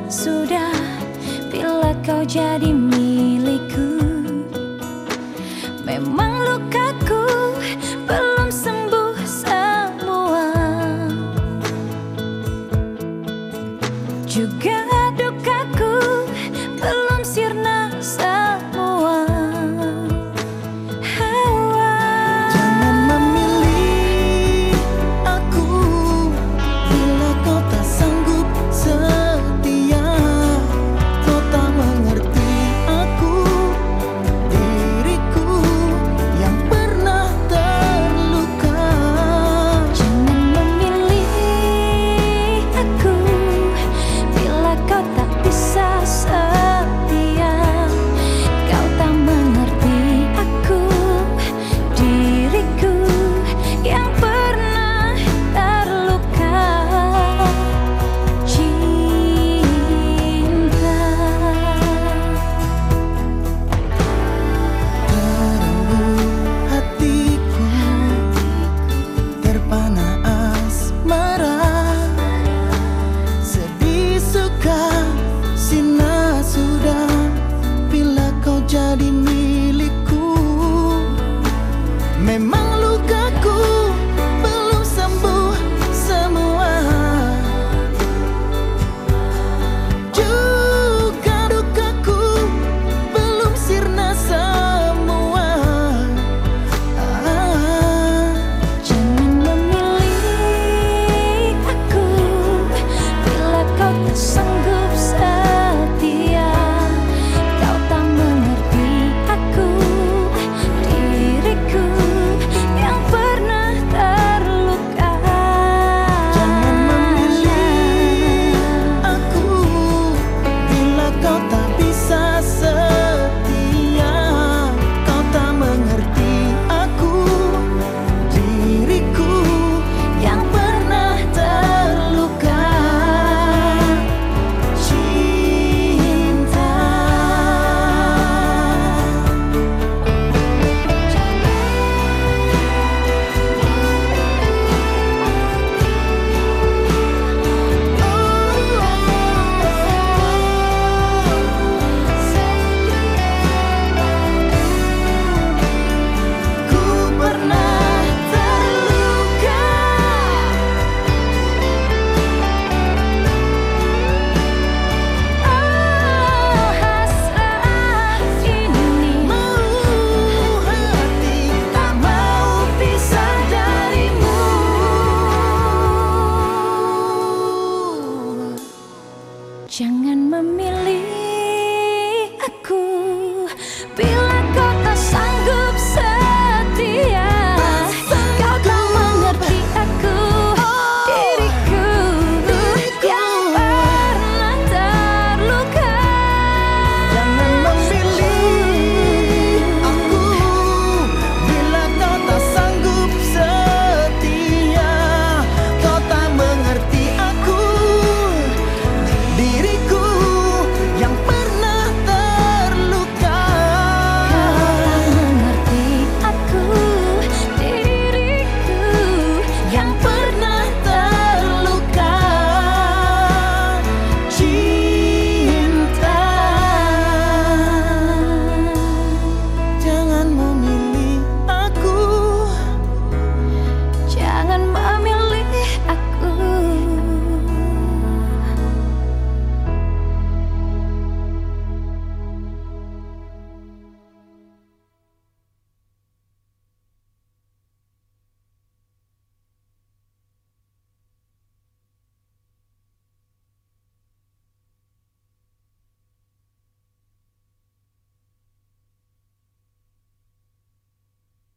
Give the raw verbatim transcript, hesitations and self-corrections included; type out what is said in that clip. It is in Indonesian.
sudah bila kau jadi milikku. Memang lukaku belum sembuh semua, juga dukaku belum sirna semua. Hawa. Jangan memilih aku bila kau tak sanggup setia. Kau tak mengerti aku, diriku yang pernah terluka. Jangan memilih aku bila kau tak bisa setia. Kau tak mengerti aku, diriku yang pernah terluka. Cinta. Terenggut hatiku, terpana asmara. Sedih suka sina sudah bila kau jadi milikku. Memang lukaku belum sembuh semua, juga dukaku belum sirna semua. Ah. Jangan memilih aku bila kau tak sanggup setia. Kau tak mengerti aku, diriku yang pernah terluka. Jangan memilih aku bila kau tak bisa setia. Kau tak mengerti aku, diriku yang pernah terluka. Cinta. Ku pernah terluka. Oh, hasrat ini Mau hati tak mau pisah darimu. Jangan memilih